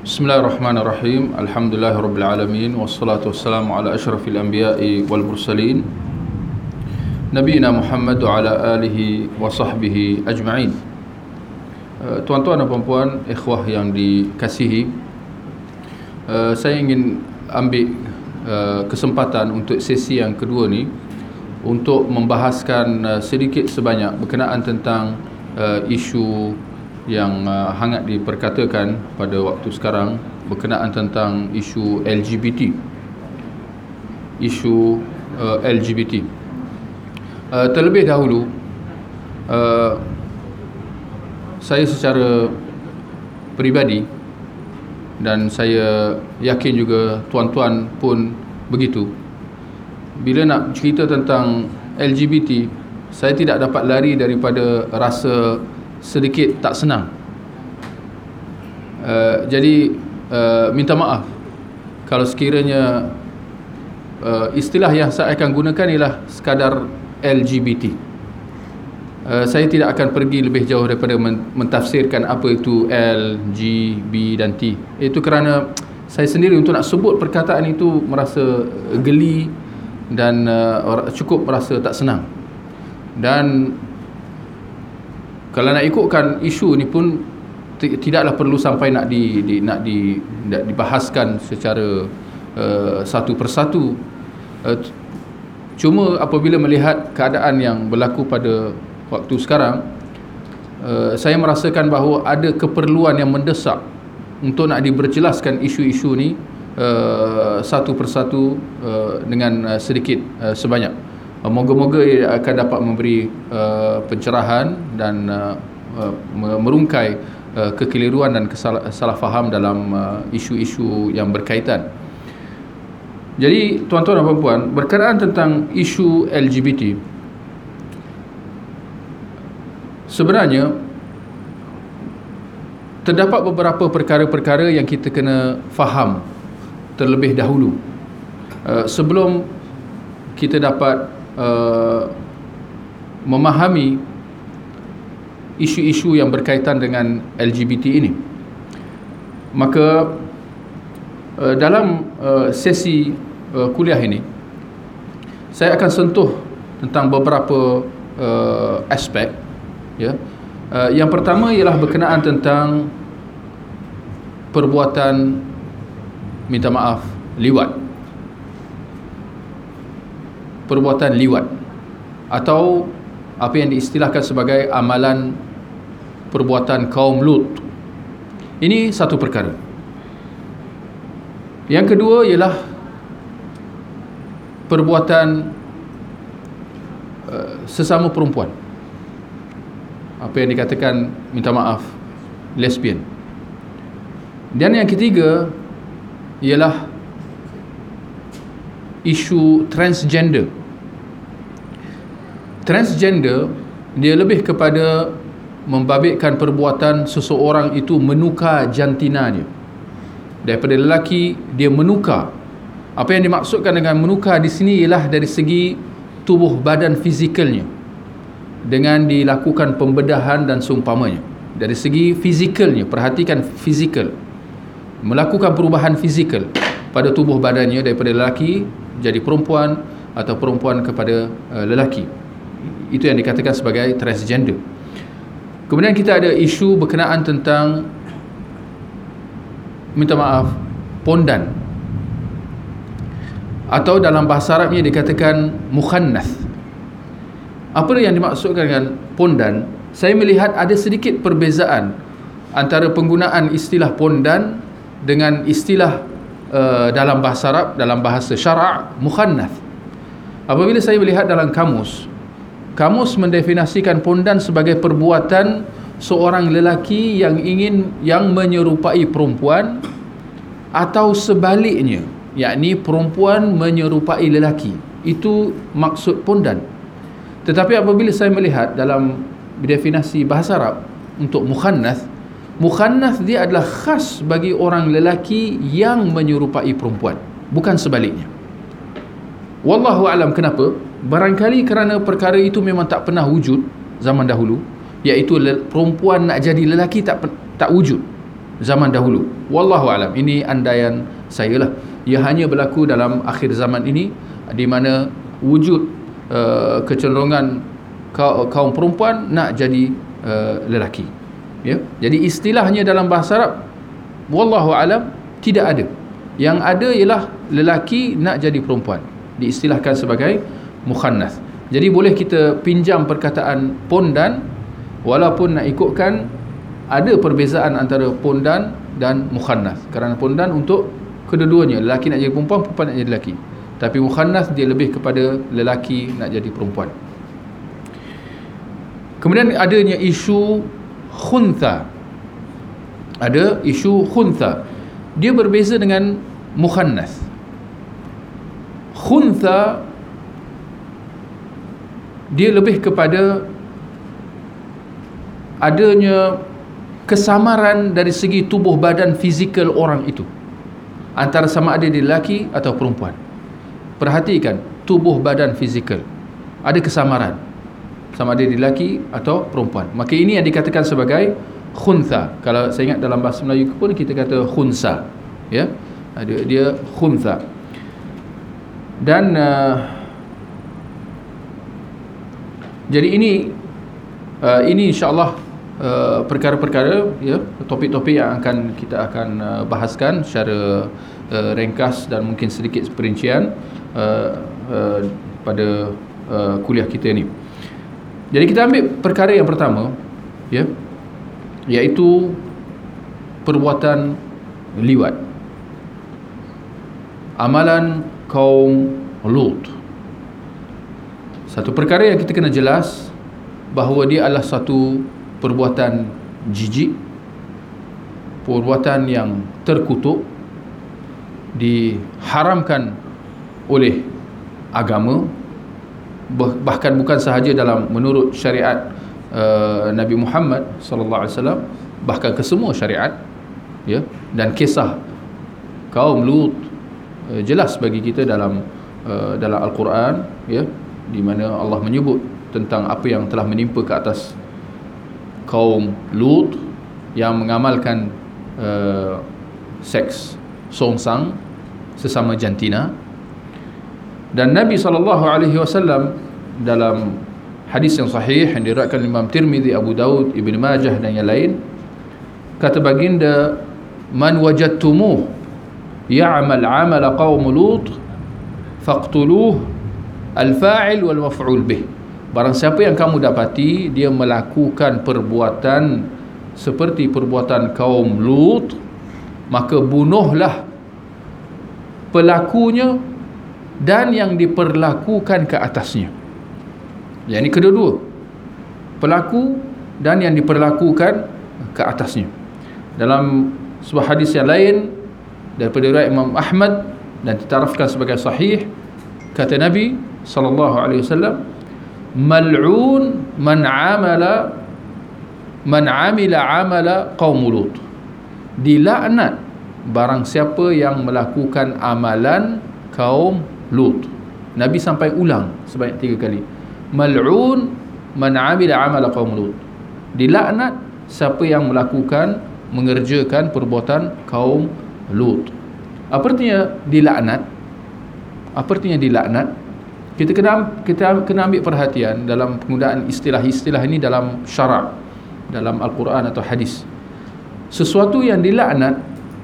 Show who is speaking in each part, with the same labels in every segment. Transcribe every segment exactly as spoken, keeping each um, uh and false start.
Speaker 1: Bismillahirrahmanirrahim. Alhamdulillahirabbil alamin wassalatu wassalamu ala asyrafil anbiya'i wal mursalin nabiyina Muhammad wa ala alihi wa sahbihi ajma'in. Tuan-tuan dan puan-puan, ikhwah yang dikasihi, saya ingin ambil kesempatan untuk sesi yang kedua ni untuk membahaskan sedikit sebanyak berkenaan tentang isu yang uh, hangat diperkatakan pada waktu sekarang berkenaan tentang isu L G B T. Isu uh, L G B T. Uh, terlebih dahulu, uh, saya secara peribadi dan saya yakin juga tuan-tuan pun begitu, bila nak cerita tentang L G B T, saya tidak dapat lari daripada rasa sedikit tak senang. Uh, jadi uh, minta maaf kalau sekiranya uh, istilah yang saya akan gunakan ialah sekadar L G B T. Uh, saya tidak akan pergi lebih jauh daripada mentafsirkan apa itu L, G, B dan T. Itu kerana saya sendiri untuk nak sebut perkataan itu merasa geli dan uh, cukup merasa tak senang. Dan kalau nak ikutkan isu ni pun tidaklah perlu sampai nak di, di nak di nak dibahaskan secara uh, satu persatu. Uh, cuma apabila melihat keadaan yang berlaku pada waktu sekarang, uh, saya merasakan bahawa ada keperluan yang mendesak untuk nak diberjelaskan isu-isu ni uh, satu persatu uh, dengan uh, sedikit uh, sebanyak. Moga-moga ia akan dapat memberi uh, pencerahan dan uh, uh, merungkai uh, kekeliruan dan kesalah faham dalam uh, isu-isu yang berkaitan. Jadi tuan-tuan dan puan-puan, berkenaan tentang isu L G B T, sebenarnya terdapat beberapa perkara-perkara yang kita kena faham terlebih dahulu uh, sebelum kita dapat Uh, memahami isu-isu yang berkaitan dengan L G B T ini. Maka uh, dalam uh, sesi uh, kuliah ini saya akan sentuh tentang beberapa uh, aspek, ya. Uh, yang pertama ialah berkenaan tentang perbuatan, minta maaf, liwat. Perbuatan liwat atau apa yang diistilahkan sebagai amalan perbuatan kaum Lut. Ini satu perkara. Yang kedua ialah perbuatan uh, sesama perempuan, apa yang dikatakan, minta maaf, lesbian. Dan yang ketiga ialah isu transgender. Transgender dia lebih kepada membabitkan perbuatan seseorang itu menukar jantinanya. Daripada lelaki dia menukar. Apa yang dimaksudkan dengan menukar di sini ialah dari segi tubuh badan fizikalnya, dengan dilakukan pembedahan dan seumpamanya. Dari segi fizikalnya, perhatikan fizikal, melakukan perubahan fizikal pada tubuh badannya daripada lelaki jadi perempuan atau perempuan kepada uh, lelaki. Itu yang dikatakan sebagai transgender. Kemudian kita ada isu berkenaan tentang, minta maaf, pondan, atau dalam bahasa Arabnya dikatakan mukhannath. Apa yang dimaksudkan dengan pondan? Saya melihat ada sedikit perbezaan antara penggunaan istilah pondan dengan istilah Uh, dalam bahasa Arab, dalam bahasa syarak, mukhannath. Apabila saya melihat dalam kamus, kamus mendefinisikan pondan sebagai perbuatan seorang lelaki yang ingin yang menyerupai perempuan atau sebaliknya, yakni perempuan menyerupai lelaki. Itu maksud pondan. Tetapi apabila saya melihat dalam definisi bahasa Arab untuk mukhannath, mukhannath dia adalah khas bagi orang lelaki yang menyerupai perempuan, bukan sebaliknya. Wallahu alam kenapa? Barangkali kerana perkara itu memang tak pernah wujud zaman dahulu, iaitu perempuan nak jadi lelaki tak tak wujud. zaman dahulu. Wallahu alam, ini andaian saya lah. Ia hanya berlaku dalam akhir zaman ini, di mana wujud uh, kecenderungan kaum perempuan nak jadi uh, lelaki, ya. Jadi istilahnya dalam bahasa Arab, wallahu alam, tidak ada. Yang ada ialah lelaki nak jadi perempuan, diistilahkan sebagai mukhannas. Jadi boleh kita pinjam perkataan pondan, walaupun nak ikutkan ada perbezaan antara pondan dan mukhannas. Kerana pondan untuk kedua-duanya, lelaki nak jadi perempuan, perempuan nak jadi lelaki. Tapi mukhannas dia lebih kepada lelaki nak jadi perempuan. Kemudian adanya isu khuntha. Ada isu khuntha. Dia berbeza dengan mukhannas. Khuntha dia lebih kepada adanya kesamaran dari segi tubuh badan fizikal orang itu, antara sama ada dia lelaki atau perempuan. Perhatikan, tubuh badan fizikal ada kesamaran, sama ada dia lelaki atau perempuan. Maka ini yang dikatakan sebagai khuntha. Kalau saya ingat dalam bahasa Melayu pun kita kata khunsa, ya, dia, dia khuntha. Dan uh, jadi ini uh, ini insya-Allah uh, perkara-perkara, ya, topik-topik yang akan kita akan uh, bahaskan secara uh, ringkas dan mungkin sedikit perincian uh, uh, pada uh, kuliah kita ini. Jadi kita ambil perkara yang pertama, ya, iaitu perbuatan liwat, amalan kaum Lut. Satu perkara yang kita kena jelas bahawa dia adalah satu perbuatan jijik, perbuatan yang terkutuk, diharamkan oleh agama, bahkan bukan sahaja dalam menurut syariat uh, Nabi Muhammad sallallahu alaihi wasallam, bahkan ke semua syariat, ya. Dan kisah kaum Lut uh, jelas bagi kita dalam uh, dalam Al-Quran, ya, di mana Allah menyebut tentang apa yang telah menimpa ke atas kaum Lut yang mengamalkan uh, seks songsang sesama jantina. Dan Nabi sallallahu alaihi wasallam dalam hadis yang sahih yang diriwayatkan Imam Tirmizi, Abu Daud, Ibn Majah dan yang lain, kata baginda, man wajadtumuh ya'mal 'amala qaum Lut faqtuluh al-fa'il wal maf'ul bih. Barang siapa yang kamu dapati dia melakukan perbuatan seperti perbuatan kaum Lut, maka bunuhlah pelakunya dan yang diperlakukan ke atasnya. Yang ini kedua-dua, pelaku dan yang diperlakukan ke atasnya. Dalam sebuah hadis yang lain daripada riwayat Imam Ahmad dan ditarafkan sebagai sahih, kata Nabi sallallahu alaihi wasallam, mal'un man amala man amila amala qaum Lut. Dilaknat barang siapa yang melakukan amalan kaum Lut. Nabi sampai ulang sebanyak tiga kali, mal'un man amila amala qaum Lut. Dilaknat siapa yang melakukan, mengerjakan perbuatan kaum Lut. Apa artinya dilaknat? Apa artinya dilaknat? Kita kena kita kena ambil perhatian dalam penggunaan istilah-istilah ini dalam syarak, dalam Al-Quran atau hadis. Sesuatu yang dilaknat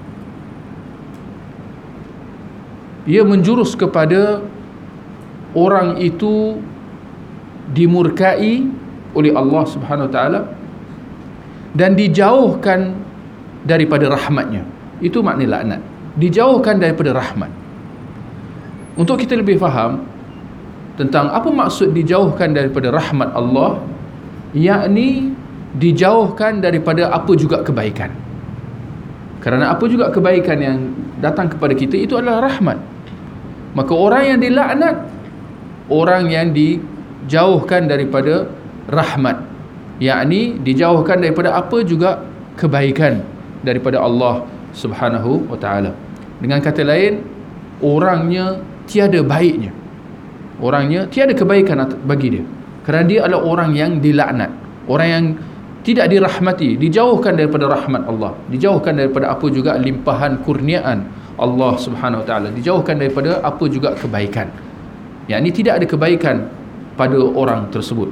Speaker 1: ia menjurus kepada orang itu dimurkai oleh Allah Subhanahu Wa Taala dan dijauhkan daripada rahmatnya. Itu makna laknat, dijauhkan daripada rahmat. Untuk kita lebih faham tentang apa maksud dijauhkan daripada rahmat Allah, yakni dijauhkan daripada apa juga kebaikan. Kerana apa juga kebaikan yang datang kepada kita itu adalah rahmat. Maka orang yang dilaknat, orang yang dijauhkan daripada rahmat, yakni dijauhkan daripada apa juga kebaikan daripada Allah Subhanahu Wa Taala. Dengan kata lain, orangnya tiada baiknya, orangnya tiada kebaikan bagi dia, kerana dia adalah orang yang dilaknat, orang yang tidak dirahmati, dijauhkan daripada rahmat Allah, dijauhkan daripada apa juga limpahan kurniaan Allah Subhanahu Wa Taala, dijauhkan daripada apa juga kebaikan. Yang ini tidak ada kebaikan pada orang tersebut.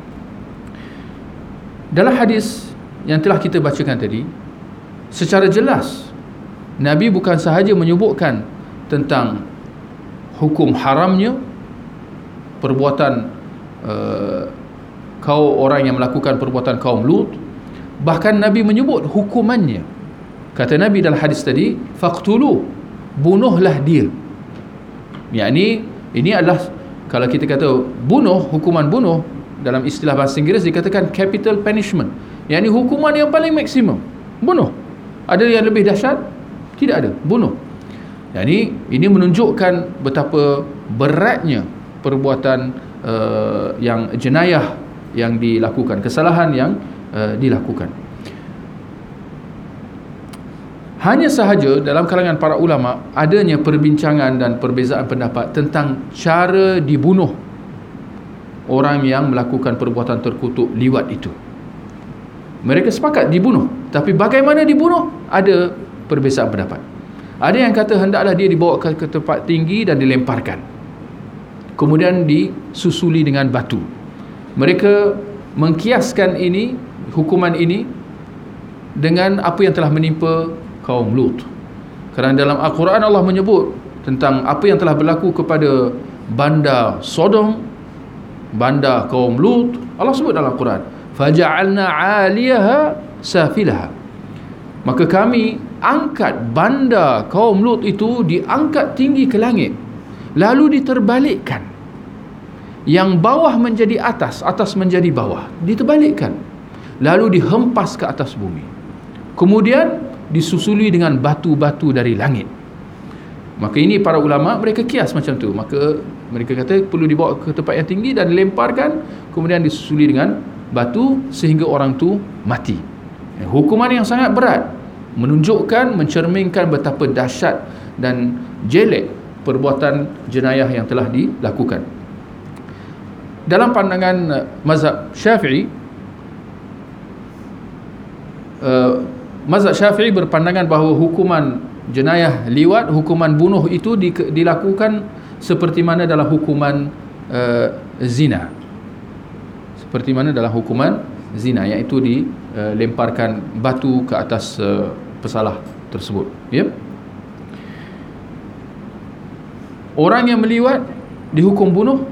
Speaker 1: Dalam hadis yang telah kita bacakan tadi, secara jelas Nabi bukan sahaja menyebutkan tentang hukum haramnya perbuatan uh, kaum orang yang melakukan perbuatan kaum Lut, bahkan Nabi menyebut hukumannya. Kata Nabi dalam hadis tadi, faqtulu, bunuhlah dia. Yakni ini adalah, kalau kita kata bunuh, hukuman bunuh dalam istilah bahasa Inggeris dikatakan capital punishment, yakni hukuman yang paling maksimum, bunuh. Ada yang lebih dahsyat? Tidak ada, bunuh. Yakni ini menunjukkan betapa beratnya perbuatan uh, yang jenayah yang dilakukan, kesalahan yang uh, dilakukan. Hanya sahaja dalam kalangan para ulama adanya perbincangan dan perbezaan pendapat tentang cara dibunuh orang yang melakukan perbuatan terkutuk liwat itu. Mereka sepakat dibunuh, tapi bagaimana dibunuh ada perbezaan pendapat. Ada yang kata hendaklah dia dibawa ke, ke tempat tinggi dan dilemparkan, kemudian disusuli dengan batu. Mereka mengkiaskan ini, hukuman ini dengan apa yang telah menimpa kaum Lut. Kerana dalam Al-Quran Allah menyebut tentang apa yang telah berlaku kepada banda Sodom, banda kaum Lut. Allah sebut dalam Al-Quran, faja'alna 'aliyaha safilaha. Maka kami angkat banda kaum Lut itu, diangkat tinggi ke langit, lalu diterbalikkan. Yang bawah menjadi atas, atas menjadi bawah, diterbalikkan, lalu dihempas ke atas bumi, kemudian disusuli dengan batu-batu dari langit. Maka ini para ulama mereka kias macam tu. Maka mereka kata perlu dibawa ke tempat yang tinggi dan dilemparkan, kemudian disusuli dengan batu sehingga orang tu mati. Hukuman yang sangat berat, menunjukkan, mencerminkan betapa dahsyat dan jelek perbuatan jenayah yang telah dilakukan. Dalam pandangan mazhab Syafi'i, uh, mazhab Syafi'i berpandangan bahawa hukuman jenayah liwat, hukuman bunuh itu di, dilakukan seperti mana dalam hukuman uh, zina. Seperti mana dalam hukuman zina, iaitu dilemparkan uh, batu ke atas uh, pesalah tersebut. Ya? Orang yang meliwat dihukum bunuh,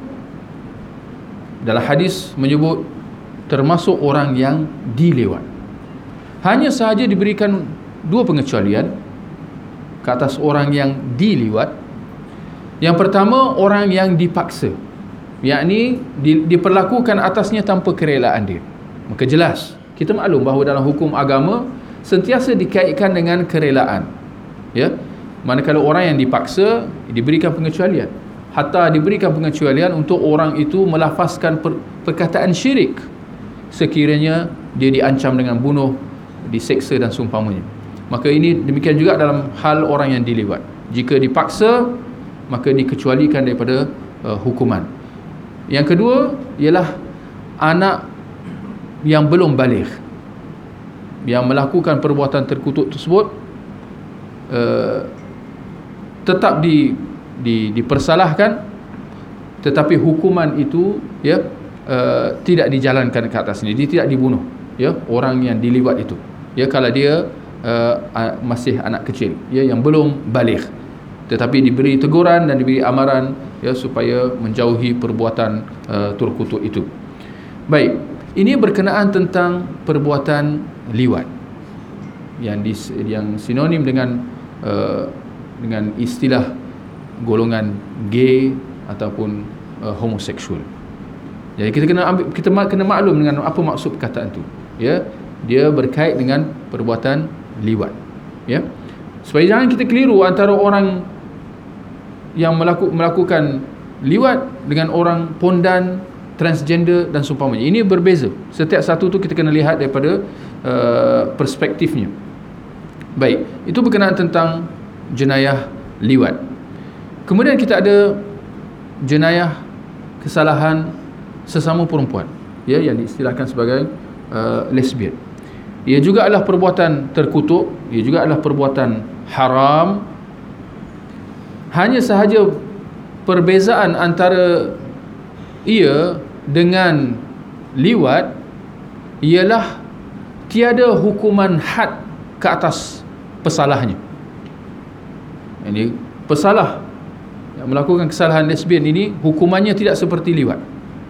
Speaker 1: dalam hadis menyebut termasuk orang yang dilewat. Hanya sahaja diberikan dua pengecualian ke atas orang yang diliwat. Yang pertama, orang yang dipaksa, yakni di, diperlakukan atasnya tanpa kerelaan dia. Maka jelas, kita maklum bahawa dalam hukum agama sentiasa dikaitkan dengan kerelaan. Ya, manakala orang yang dipaksa diberikan pengecualian. Hatta diberikan pengecualian untuk orang itu melafazkan per, perkataan syirik sekiranya dia diancam dengan bunuh, diseksa dan seumpamanya. Maka ini demikian juga dalam hal orang yang diliwat. Jika dipaksa, maka dikecualikan daripada uh, hukuman. Yang kedua ialah anak yang belum baligh, yang melakukan perbuatan terkutuk tersebut, uh, tetap di, di dipersalahkan, tetapi hukuman itu ya uh, tidak dijalankan ke atasnya. Dia tidak dibunuh, ya, orang yang diliwat itu, ya, kalau dia uh, masih anak kecil, ya, yang belum baligh, tetapi diberi teguran dan diberi amaran, ya, supaya menjauhi perbuatan uh, terkutuk itu. Baik, ini berkenaan tentang perbuatan liwat yang dis, yang sinonim dengan uh, dengan istilah golongan gay ataupun uh, homoseksual. Jadi kita kena ambil, kita kena maklum dengan apa maksud perkataan itu. Ya, dia berkait dengan perbuatan liwat. Ya, supaya jangan kita keliru antara orang yang melaku, melakukan liwat dengan orang pondan, transgender dan seumpamanya. Ini berbeza. Setiap satu tu kita kena lihat daripada uh, perspektifnya. Baik, itu berkenaan tentang jenayah liwat. Kemudian kita ada jenayah kesalahan sesama perempuan, ya, yang diistilahkan sebagai uh, lesbian. Ia juga adalah perbuatan terkutuk, ia juga adalah perbuatan haram. Hanya sahaja perbezaan antara ia dengan liwat ialah tiada hukuman had ke atas pesalahnya. Ini pesalah yang melakukan kesalahan lesbian ini hukumannya tidak seperti liwat.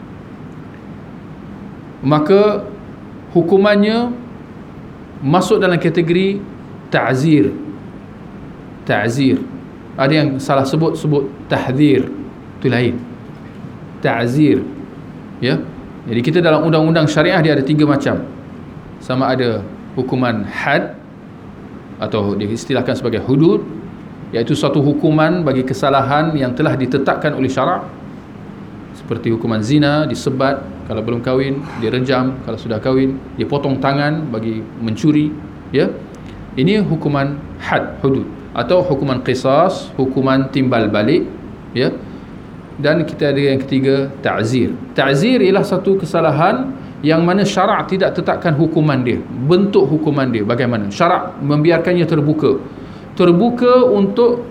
Speaker 1: Maka hukumannya masuk dalam kategori ta'zir. Ta'zir. Ada yang salah sebut sebut tahdzir. Itu lain. Ta'zir. Ya. Jadi kita dalam undang-undang syariah dia ada tiga macam. Sama ada hukuman had atau diistilahkan sebagai hudud, iaitu satu hukuman bagi kesalahan yang telah ditetapkan oleh syarak, seperti hukuman zina, disebat kalau belum kahwin, direjam kalau sudah kahwin, dipotong tangan bagi mencuri, ya. Ini hukuman had, hudud, atau hukuman qisas, hukuman timbal balik, ya. Dan kita ada yang ketiga, ta'zir. Ta'zir ialah satu kesalahan yang mana syarak tidak tetapkan hukuman dia, bentuk hukuman dia bagaimana. Syarak membiarkannya terbuka. Terbuka untuk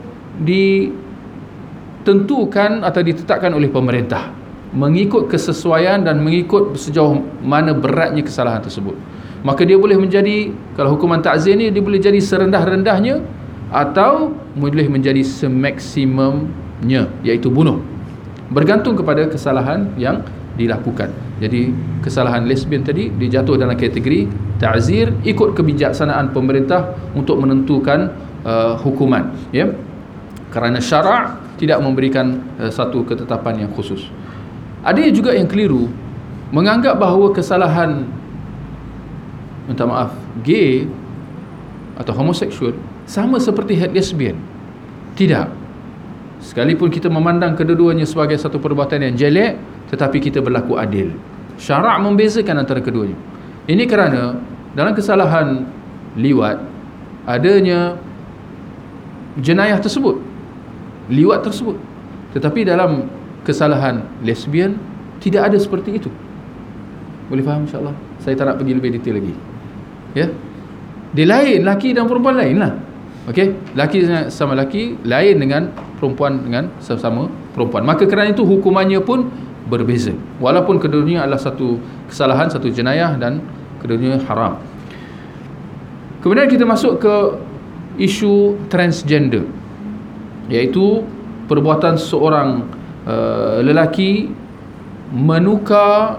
Speaker 1: ditentukan atau ditetapkan oleh pemerintah, mengikut kesesuaian dan mengikut sejauh mana beratnya kesalahan tersebut. Maka dia boleh menjadi, kalau hukuman ta'zir ni, dia boleh jadi serendah-rendahnya atau boleh menjadi semaksimumnya, iaitu bunuh, bergantung kepada kesalahan yang dilakukan. Jadi kesalahan lesbian tadi dijatuh dalam kategori ta'zir ikut kebijaksanaan pemerintah untuk menentukan uh, hukuman, ya, kerana syarak tidak memberikan uh, satu ketetapan yang khusus. Ada juga yang keliru menganggap bahawa kesalahan, minta maaf, gay atau homoseksual sama seperti lesbian. Tidak. Sekalipun kita memandang kedua-duanya sebagai satu perbuatan yang jelek, tetapi kita berlaku adil. Syarak membezakan antara keduanya. Ini kerana dalam kesalahan liwat adanya jenayah tersebut, liwat tersebut, tetapi dalam kesalahan lesbian tidak ada seperti itu. Boleh faham insya-Allah? Saya tak nak pergi lebih detail lagi. Ya. Dia lain, laki dan perempuan lainlah. Okey, laki sama laki lain dengan perempuan dengan sesama perempuan. Maka kerana itu hukumannya pun berbeza. Walaupun keduanya adalah satu kesalahan, satu jenayah dan keduanya haram. Kemudian kita masuk ke isu transgender, iaitu perbuatan seorang uh, lelaki menukar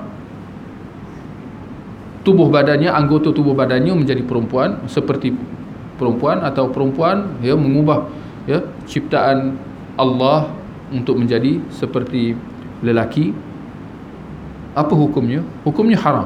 Speaker 1: tubuh badannya, anggota tubuh badannya menjadi perempuan, seperti perempuan, atau perempuan ya mengubah ya ciptaan Allah untuk menjadi seperti lelaki. Apa hukumnya? Hukumnya haram.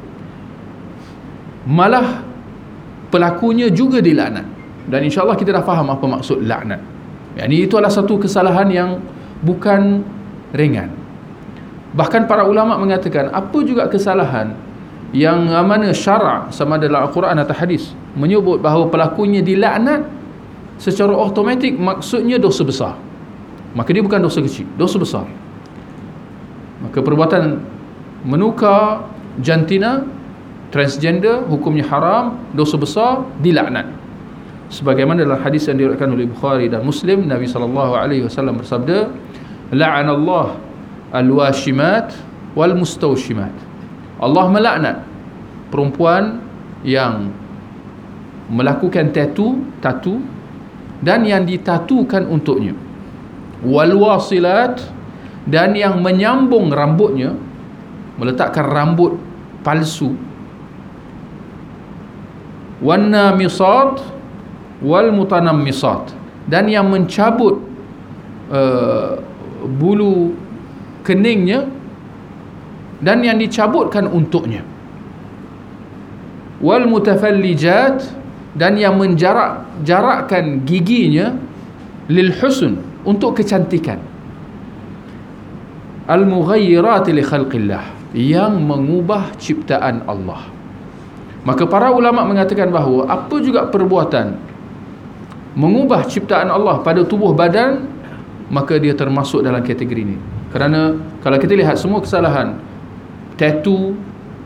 Speaker 1: Malah pelakunya juga dilaknat. Dan insya-Allah kita dah faham apa maksud laknat. Yani itu adalah satu kesalahan yang bukan ringan. Bahkan para ulama mengatakan apa juga kesalahan yang mana syarak sama dalam Al-Quran atau hadis menyebut bahawa pelakunya dilaknat, secara automatik maksudnya dosa besar. Maka dia bukan dosa kecil, dosa besar. Maka perbuatan menukar jantina, transgender, hukumnya haram, dosa besar, dilaknat. Sebagaimana dalam hadis yang diriwayatkan oleh Bukhari dan Muslim, Nabi sallallahu alaihi wasallam bersabda, la'anallah al-washimat wal mustawshimat. Allah melaknat perempuan yang melakukan tatu, tatu dan yang ditatukan untuknya. Wal wasilat, dan yang menyambung rambutnya, meletakkan rambut palsu. Wan namisat wal mutanammisat, dan yang mencabut uh, bulu keningnya dan yang dicabutkan untuknya. Wal mutafallijat, dan yang menjarak jarakkan giginya, lil husn, untuk kecantikan. Al mughayyirat li khalqillah, yang mengubah ciptaan Allah. Maka para ulama mengatakan bahawa apa juga perbuatan mengubah ciptaan Allah pada tubuh badan, maka dia termasuk dalam kategori ini. Kerana kalau kita lihat semua kesalahan tatu,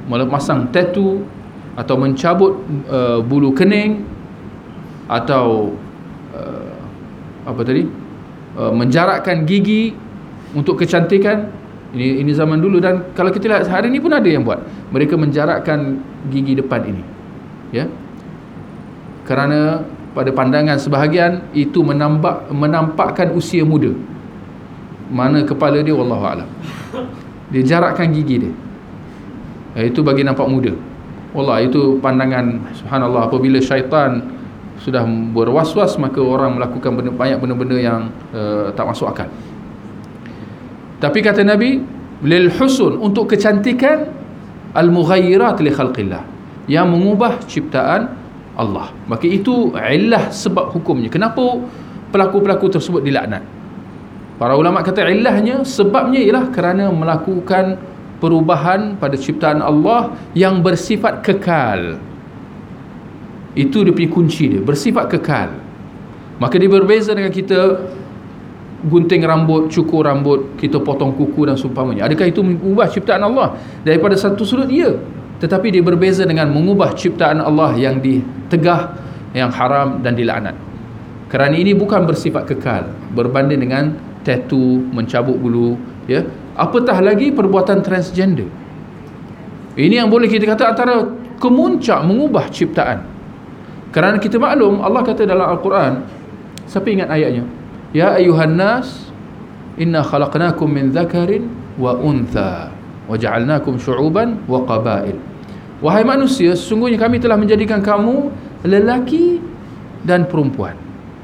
Speaker 1: memasang tattoo atau mencabut uh, bulu kening atau uh, apa tadi uh, menjarakkan gigi untuk kecantikan. Ini ini zaman dulu, dan kalau kita lihat hari ini pun ada yang buat. Mereka menjarakkan gigi depan ini, ya, kerana pada pandangan sebahagian itu menambah menampakkan usia muda. Mana kepala dia wallahu alam. Dia jarakkan gigi dia. Itu bagi nampak muda. Wallah, itu pandangan subhanallah. Apabila syaitan sudah berwaswas, maka orang melakukan benda, banyak benda-benda yang uh, tak masuk akal. Tapi kata Nabi, lil husun, untuk kecantikan, al mughayyirat li khalqillah, yang mengubah ciptaan Allah. Maka itu illah, sebab hukumnya. Kenapa pelaku-pelaku tersebut dilaknat? Para ulama kata illahnya, sebabnya ialah kerana melakukan perubahan pada ciptaan Allah yang bersifat kekal. Itu dia punya kunci dia, bersifat kekal. Maka dia berbeza dengan kita gunting rambut, cukur rambut, kita potong kuku dan seumpamanya. Adakah itu mengubah ciptaan Allah? Daripada satu sudut, ya. Tetapi dia berbeza dengan mengubah ciptaan Allah yang ditegah, yang haram dan dilaknat. Kerana ini bukan bersifat kekal, berbanding dengan tattoo, mencabut bulu, ya. Apatah lagi perbuatan transgender. Ini yang boleh kita kata antara kemuncak mengubah ciptaan. Kerana kita maklum, Allah kata dalam Al-Quran, siapa ingat ayatnya? Ya ayuhan nas, inna khalaqnakum min dhakarin wa untha wa ja'alnakum syu'uban wa qabail. Wahai manusia, sesungguhnya kami telah menjadikan kamu lelaki dan perempuan.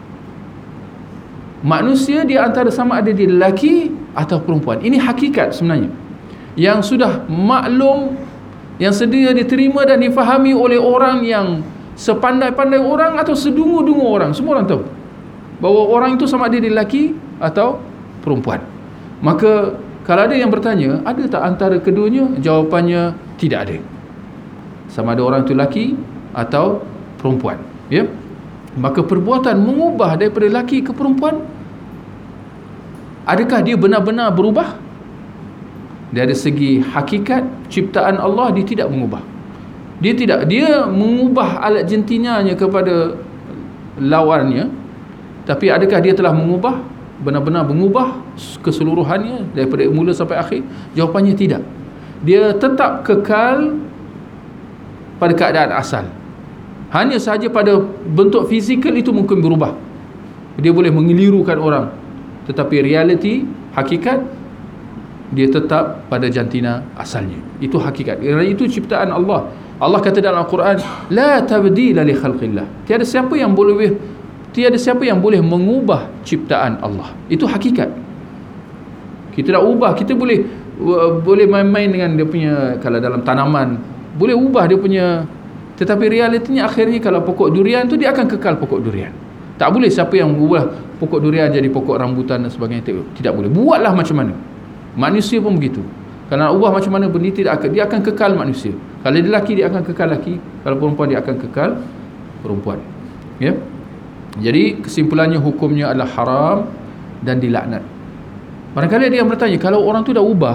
Speaker 1: Manusia di antara sama ada dia lelaki atau perempuan. Ini hakikat sebenarnya yang sudah maklum, yang sedia diterima dan difahami oleh orang yang sepandai-pandai orang atau sedungu-dungu orang. Semua orang tahu bahawa orang itu sama ada dia lelaki atau perempuan. Maka kalau ada yang bertanya, ada tak antara keduanya? Jawapannya tidak ada. Sama ada orang itu lelaki atau perempuan, ya. Maka perbuatan mengubah daripada lelaki ke perempuan, adakah dia benar-benar berubah? Dari segi hakikat ciptaan Allah, dia tidak mengubah. Dia tidak, dia mengubah alat jentinanya kepada lawannya. Tapi adakah dia telah mengubah, benar-benar mengubah keseluruhannya daripada mula sampai akhir? Jawapannya tidak. Dia tetap kekal pada keadaan asal. Hanya sahaja pada bentuk fizikal itu mungkin berubah. Dia boleh mengelirukan orang, tetapi realiti, hakikat, dia tetap pada jantina asalnya. Itu hakikat. Itu ciptaan Allah. Allah kata dalam Al-Quran, la tabdila li khalqillah. Tiada siapa yang boleh tiada siapa yang boleh mengubah ciptaan Allah. Itu hakikat. Kita nak ubah, kita boleh boleh main-main dengan dia punya, kalau dalam tanaman boleh ubah dia punya, tetapi realitinya akhirnya kalau pokok durian tu dia akan kekal pokok durian. Tak boleh siapa yang ubah pokok durian jadi pokok rambutan dan sebagainya. Tidak boleh. Buatlah macam mana. Manusia pun begitu. Kalau nak ubah macam mana benda, tidak akan, dia akan kekal manusia. Kalau dia lelaki, dia akan kekal lelaki. Kalau perempuan, dia akan kekal perempuan. Ya. Jadi kesimpulannya, hukumnya adalah haram dan dilaknat. Barangkali dia yang bertanya, kalau orang tu dah ubah,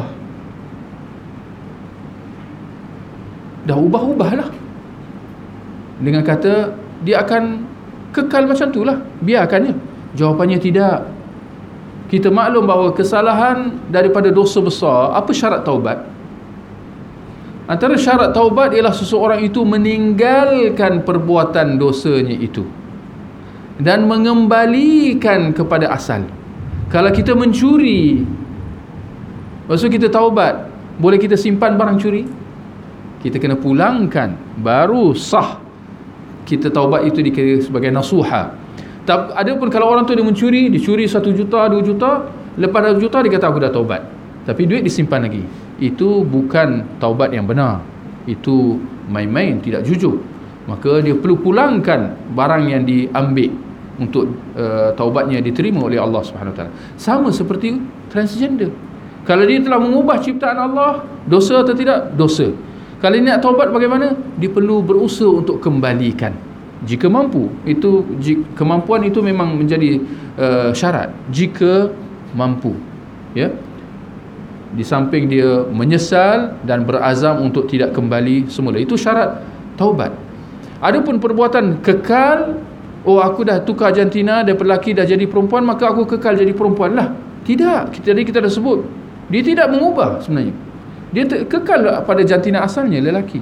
Speaker 1: dah ubah-ubahlah, dengan kata dia akan kekal macam tu lah, biarkannya. Jawapannya tidak. Kita maklum bahawa kesalahan daripada dosa besar, apa syarat taubat? Antara syarat taubat ialah seseorang itu meninggalkan perbuatan dosanya itu dan mengembalikan kepada asal. Kalau kita mencuri, maksud kita taubat, boleh kita simpan barang curi? Kita kena pulangkan, baru sah kita taubat itu dikira sebagai nasuha. Ada pun kalau orang tu dia mencuri, dia curi satu juta, dua juta, lepas dua juta dia kata aku dah taubat, tapi duit disimpan lagi. Itu bukan taubat yang benar. Itu main-main, tidak jujur. Maka dia perlu pulangkan barang yang diambil untuk uh, taubatnya diterima oleh Allah Subhanahu Wa Taala. Sama seperti transgender. Kalau dia telah mengubah ciptaan Allah, dosa atau tidak? Dosa. Kalau dia nak taubat bagaimana? Dia perlu berusaha untuk kembalikan. Jika mampu, itu kemampuan itu memang menjadi uh, syarat. Jika mampu, ya. di samping dia menyesal dan berazam untuk tidak kembali semula. Itu syarat taubat. Adapun perbuatan kekal, oh aku dah tukar jantina daripada lelaki dah jadi perempuan, maka aku kekal jadi perempuan lah. Tidak. Tadi kita dah sebut, dia tidak mengubah sebenarnya. Dia kekal pada jantina asalnya, lelaki.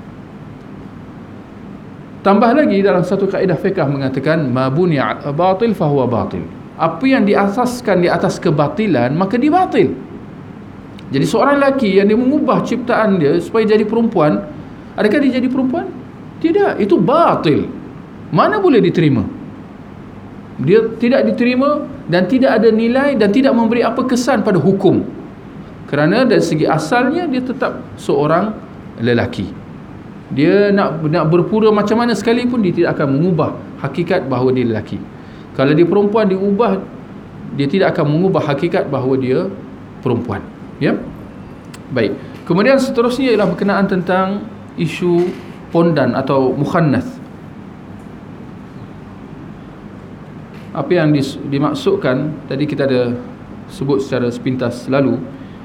Speaker 1: Tambah lagi dalam satu kaedah fiqh mengatakan ma buni'a batil fahuwa batil. Apa yang diasaskan di atas kebatilan, maka dia batil. Jadi seorang lelaki yang dia mengubah ciptaan dia supaya jadi perempuan, adakah dia jadi perempuan? Tidak, itu batil. Mana boleh diterima? Dia tidak diterima dan tidak ada nilai dan tidak memberi apa kesan pada hukum. Kerana dari segi asalnya dia tetap seorang lelaki. Dia nak nak berpura macam mana sekalipun, dia tidak akan mengubah hakikat bahawa dia lelaki. Kalau dia perempuan, diubah, dia tidak akan mengubah hakikat bahawa dia perempuan. Ya. Baik. Kemudian seterusnya ialah berkenaan tentang isu pondan atau mukhannath. Apa yang dimaksudkan tadi kita ada sebut secara sepintas lalu.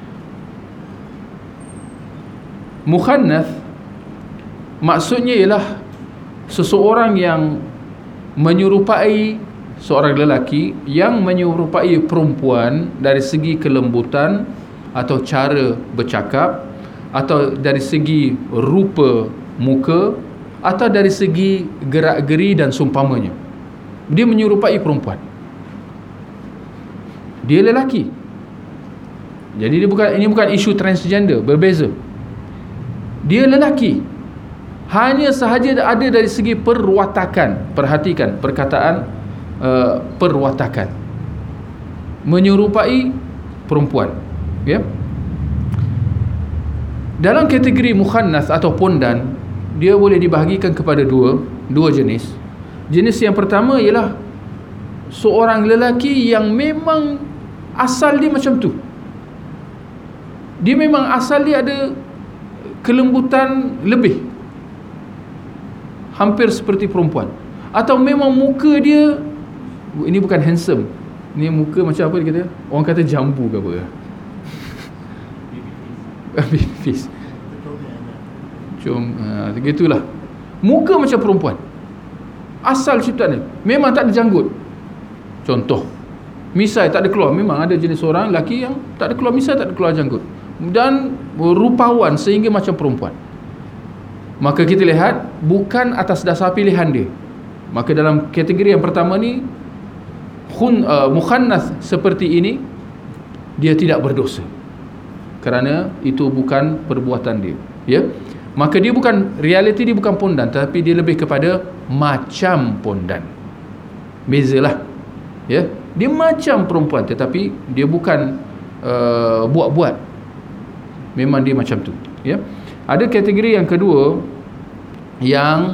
Speaker 1: Mukhannath maksudnya ialah seseorang yang menyerupai seorang lelaki, yang menyerupai perempuan dari segi kelembutan atau cara bercakap, atau dari segi rupa muka, atau dari segi gerak-geri dan seumpamanya. Dia menyerupai perempuan, dia lelaki. Jadi dia bukan, ini bukan isu transgender, berbeza. Dia lelaki, hanya sahaja ada dari segi perwatakan. Perhatikan perkataan uh, perwatakan, menyerupai perempuan. Ya. Dalam kategori mukhannath atau pondan, dia boleh dibahagikan kepada dua dua jenis. Jenis yang pertama ialah seorang lelaki yang memang asal dia macam tu. Dia memang asal dia ada kelembutan lebih, hampir seperti perempuan. Atau memang muka dia, ini bukan handsome, ini muka macam apa dia kata? Orang kata jambu ke apa? Baby face. Cuma uh, begitulah. Muka macam perempuan. Asal ciptaan dia memang tak ada janggut. Contoh, misai tak ada keluar. Memang ada jenis orang lelaki yang tak ada keluar misai, tak ada keluar janggut, dan rupawan sehingga macam perempuan. Maka kita lihat bukan atas dasar pilihan dia. Maka dalam kategori yang pertama ni, khun, uh, mukhannath seperti ini, dia tidak berdosa, kerana itu bukan perbuatan dia. Ya. Maka dia bukan, realiti dia bukan pondan, tapi dia lebih kepada macam pondan. Bezalah. Ya, dia macam perempuan tetapi dia bukan uh, buat-buat. Memang dia macam tu. Ya. Ada kategori yang kedua yang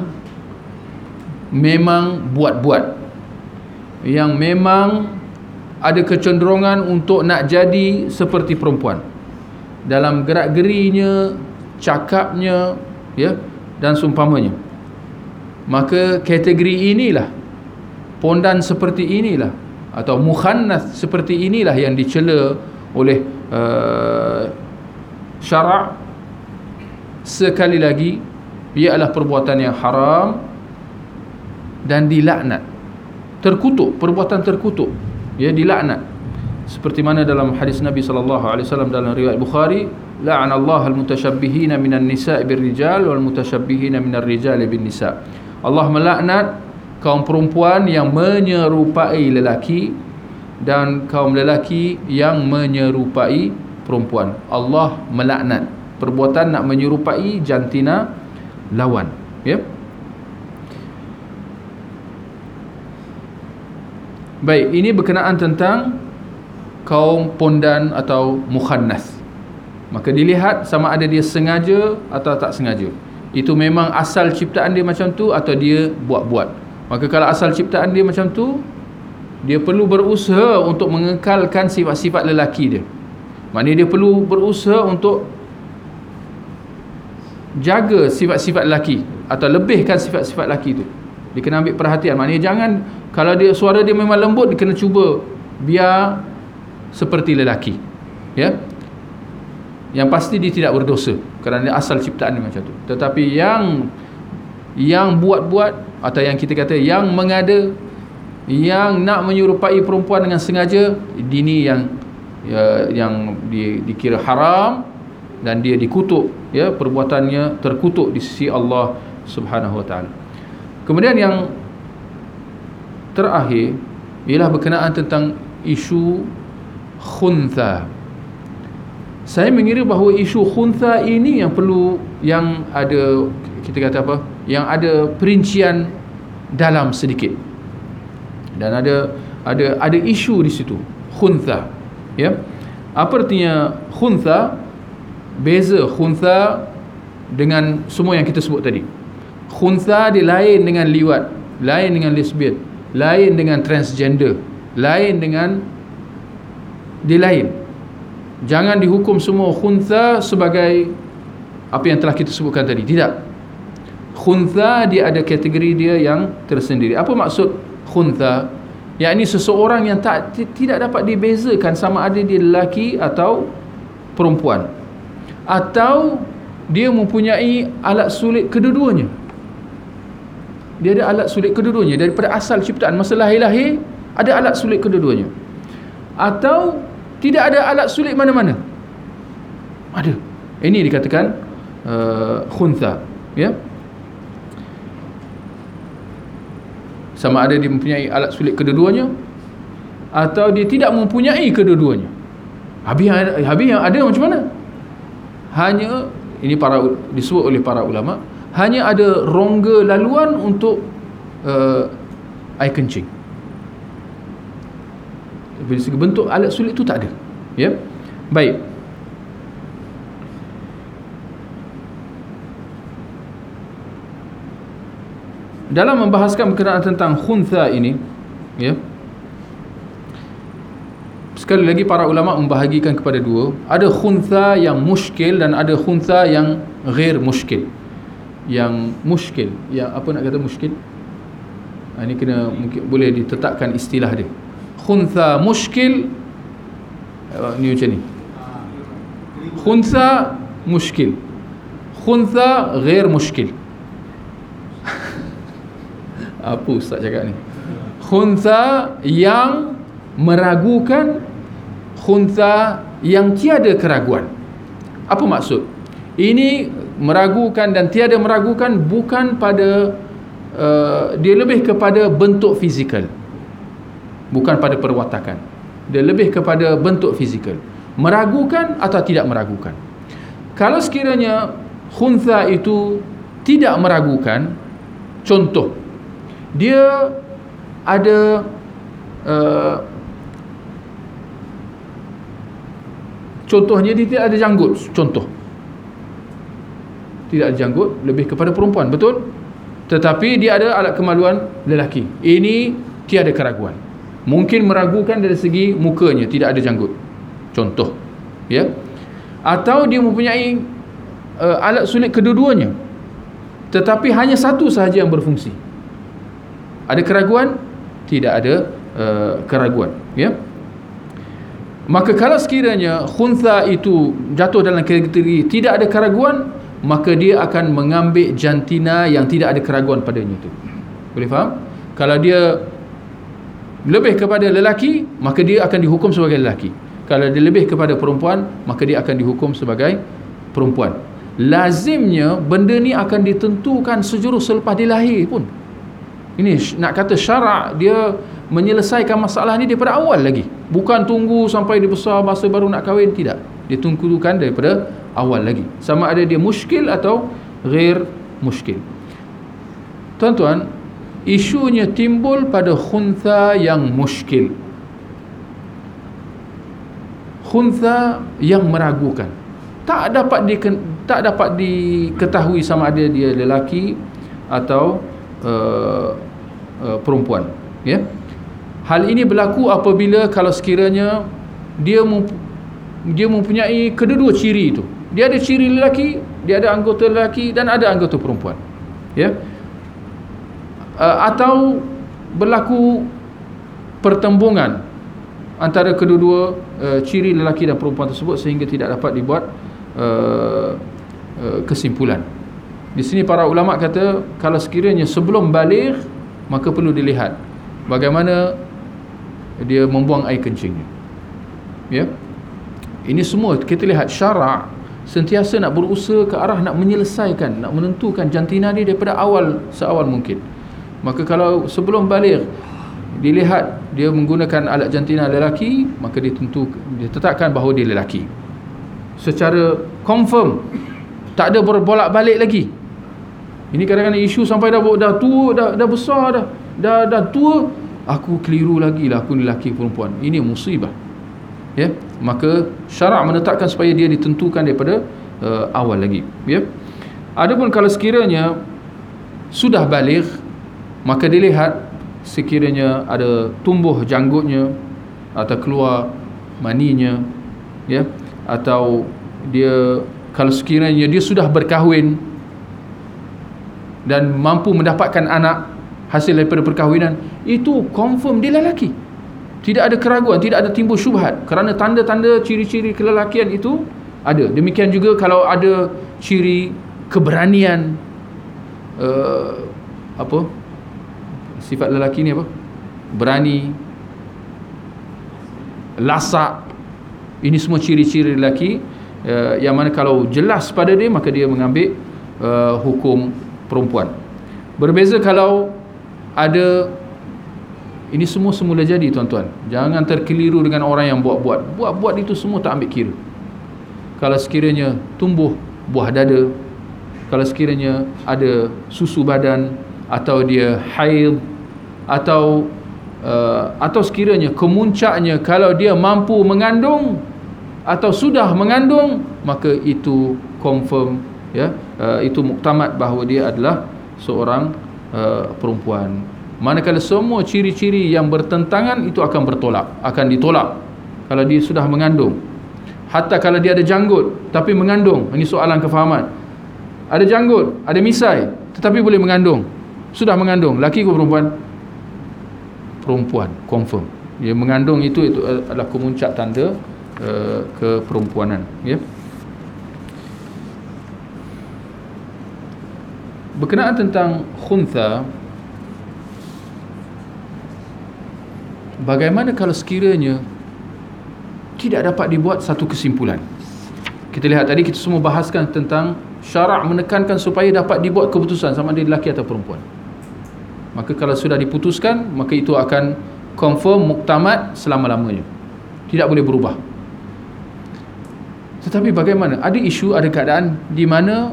Speaker 1: memang buat-buat, yang memang ada kecenderungan untuk nak jadi seperti perempuan dalam gerak-gerinya, cakapnya, ya, dan seumpamanya. Maka kategori inilah, pondan seperti inilah atau mukhannath seperti inilah yang dicela oleh uh, syarak. Sekali lagi, ia adalah perbuatan yang haram dan dilaknat, terkutuk, perbuatan terkutuk, ya, dilaknat. Seperti mana dalam hadis Nabi sallallahu alaihi wasallam dalam riwayat Bukhari, la'anallahu al-mutasyabbihina minan nisa'i birrijal wal mutasyabbihina minar rijali bin nisa'. Allah melaknat kaum perempuan yang menyerupai lelaki dan kaum lelaki yang menyerupai perempuan. Allah melaknat perbuatan nak menyerupai jantina lawan. Ya. Baik, ini berkenaan tentang kaum pondan atau mukhannath. Maka dilihat sama ada dia sengaja atau tak sengaja. Itu memang asal ciptaan dia macam tu atau dia buat-buat. Maka kalau asal ciptaan dia macam tu, dia perlu berusaha untuk mengekalkan sifat-sifat lelaki dia. Maknanya dia perlu berusaha untuk jaga sifat-sifat lelaki atau lebihkan sifat-sifat lelaki tu. Dia kena ambil perhatian. Maknanya jangan, kalau dia suara dia memang lembut, dia kena cuba biar seperti lelaki. Ya. yang pasti dia tidak berdosa kerana asal ciptaan dia macam tu. Tetapi yang yang buat-buat atau yang kita kata yang mengada, yang nak menyerupai perempuan dengan sengaja, ini yang ya, yang di, dikira haram dan dia dikutuk, ya, perbuatannya terkutuk di sisi Allah Subhanahu wa taala. Kemudian yang terakhir ialah berkenaan tentang isu khuntha. Saya mengira bahawa isu khuntha ini yang perlu, yang ada, kita kata apa, yang ada perincian dalam sedikit, dan ada ada ada isu di situ khuntha, ya. Apa artinya khuntha? Beza khuntha dengan semua yang kita sebut tadi. Khuntha dia lain dengan liwat, lain dengan lesbian, lain dengan transgender, lain dengan dia lain. Jangan dihukum semua khuntha sebagai apa yang telah kita sebutkan tadi. Tidak. Khuntha dia ada kategori dia yang tersendiri. Apa maksud khuntha? Yakni seseorang yang tak tidak dapat dibezakan sama ada dia lelaki atau perempuan, atau dia mempunyai alat sulit kedua-duanya. Dia ada alat sulit kedua-duanya daripada asal ciptaan, masa lahir-lahir ada alat sulit kedua-duanya, atau tidak ada alat sulit mana-mana. Ada. Ini dikatakan uh, khuntha, ya. Sama ada dia mempunyai alat sulit kedua-duanya atau dia tidak mempunyai kedua-duanya. Habis yang ada, habis yang ada macam mana? Hanya ini para disebut oleh para ulama, hanya ada rongga laluan untuk uh, air kencing. Dari segi bentuk alat sulit itu tak ada, ya. Baik. Dalam membahaskan berkenaan tentang khuntha ini, ya, sekali lagi para ulama membahagikan kepada dua. Ada khuntha yang muskil dan ada khuntha yang ghair muskil. Yang muskil, yang apa nak kata muskil? Ha, ini kena mungkin boleh ditetapkan istilah dia. Khuntha muskil, uh, ni macam ni. Khuntha muskil, khuntha ghair muskil. Apa ustaz cakap ni? Khuntha yang meragukan, khuntha yang tiada keraguan. Apa maksud? Ini meragukan dan tiada meragukan bukan pada uh, dia lebih kepada bentuk fizikal, bukan pada perwatakan. Dia lebih kepada bentuk fizikal. Meragukan atau tidak meragukan. Kalau sekiranya khuntha itu tidak meragukan, contoh, dia ada uh, contohnya dia tidak ada janggut, contoh. Tidak ada janggut, lebih kepada perempuan, betul? Tetapi dia ada alat kemaluan lelaki. Ini tiada keraguan. Mungkin meragukan dari segi mukanya, tidak ada janggut, contoh, ya. Atau dia mempunyai uh, alat sulit kedua-duanya, tetapi hanya satu sahaja yang berfungsi. Ada keraguan? Tidak ada uh, keraguan, ya. Maka kalau sekiranya khuntha itu jatuh dalam kategori tidak ada keraguan, maka dia akan mengambil jantina yang tidak ada keraguan padanya itu. Boleh faham? Kalau dia lebih kepada lelaki, maka dia akan dihukum sebagai lelaki. Kalau dia lebih kepada perempuan, maka dia akan dihukum sebagai perempuan. Lazimnya benda ni akan ditentukan sejurus selepas dia lahir pun. Ini nak kata syarak dia menyelesaikan masalah ni daripada awal lagi, bukan tunggu sampai dia besar masa baru nak kahwin. Tidak, dia tunggukan daripada awal lagi, sama ada dia muskil atau ghair muskil. Tuan-tuan, isunya timbul pada khuntha yang muskil, khuntha yang meragukan, tak dapat di, tak dapat diketahui sama ada dia lelaki atau uh, uh, perempuan, ya. Hal ini berlaku apabila kalau sekiranya dia dia mempunyai kedua-dua ciri itu. Dia ada ciri lelaki, dia ada anggota lelaki dan ada anggota perempuan, ya. Uh, atau berlaku pertembungan antara kedua-dua uh, ciri lelaki dan perempuan tersebut sehingga tidak dapat dibuat uh, uh, kesimpulan. Di sini para ulama kata kalau sekiranya sebelum baligh maka perlu dilihat bagaimana dia membuang air kencingnya. Ya. Ini semua kita lihat syarak sentiasa nak berusaha ke arah nak menyelesaikan, nak menentukan jantina dia daripada awal seawal mungkin. Maka kalau sebelum baligh dilihat dia menggunakan alat jantina lelaki, maka ditentu ditetapkan bahawa dia lelaki. Secara confirm, tak ada berbolak-balik lagi. Ini kadang-kadang isu sampai dah dah tua, dah dah besar dah, dah dah tua, aku keliru lagi lah, aku ni lelaki perempuan. Ini musibah. Ya, maka syarak menetapkan supaya dia ditentukan daripada uh, awal lagi. Ya. Adapun kalau sekiranya sudah baligh, maka dilihat sekiranya ada tumbuh janggutnya atau keluar maninya, ya, atau dia kalau sekiranya dia sudah berkahwin dan mampu mendapatkan anak hasil daripada perkahwinan, itu confirm dia lelaki. Tidak ada keraguan, tidak ada timbul syubhat, kerana tanda-tanda ciri-ciri kelelakian itu ada. Demikian juga kalau ada ciri keberanian, uh, apa sifat lelaki ni apa? Berani, lasak. Ini semua ciri-ciri lelaki uh, yang mana kalau jelas pada dia maka dia mengambil uh, hukum perempuan. Berbeza kalau ada, ini semua semula jadi tuan-tuan. Jangan terkeliru dengan orang yang buat-buat. Buat-buat itu semua tak ambil kira. Kalau sekiranya tumbuh buah dada, kalau sekiranya ada susu badan, atau dia haid, atau uh, atau sekiranya kemuncaknya kalau dia mampu mengandung atau sudah mengandung, maka itu confirm, ya, uh, itu muktamad bahawa dia adalah seorang uh, perempuan. Manakala semua ciri-ciri yang bertentangan itu akan bertolak, akan ditolak kalau dia sudah mengandung. Hatta kalau dia ada janggut tapi mengandung, ini soalan kefahaman. Ada janggut, ada misai tetapi boleh mengandung, sudah mengandung, laki ke perempuan? Perempuan, confirm. Dia mengandung itu itu adalah kemuncak tanda uh, keperempuanan, ya. Berkenaan tentang khuntha, bagaimana kalau sekiranya tidak dapat dibuat satu kesimpulan? Kita lihat tadi kita semua bahaskan tentang syarak menekankan supaya dapat dibuat keputusan sama ada lelaki atau perempuan. Maka kalau sudah diputuskan, maka itu akan confirm muktamad selama-lamanya. Tidak boleh berubah. Tetapi bagaimana? Ada isu, ada keadaan di mana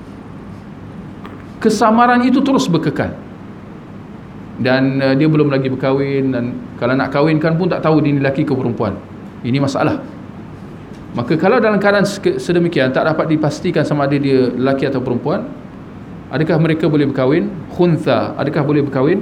Speaker 1: kesamaran itu terus berkekal. Dan uh, dia belum lagi berkahwin, dan kalau nak kahwinkan pun tak tahu dia ni lelaki ke perempuan. Ini masalah. Maka kalau dalam keadaan sedemikian tak dapat dipastikan sama ada dia lelaki atau perempuan, adakah mereka boleh berkahwin? Khuntha, adakah boleh berkahwin?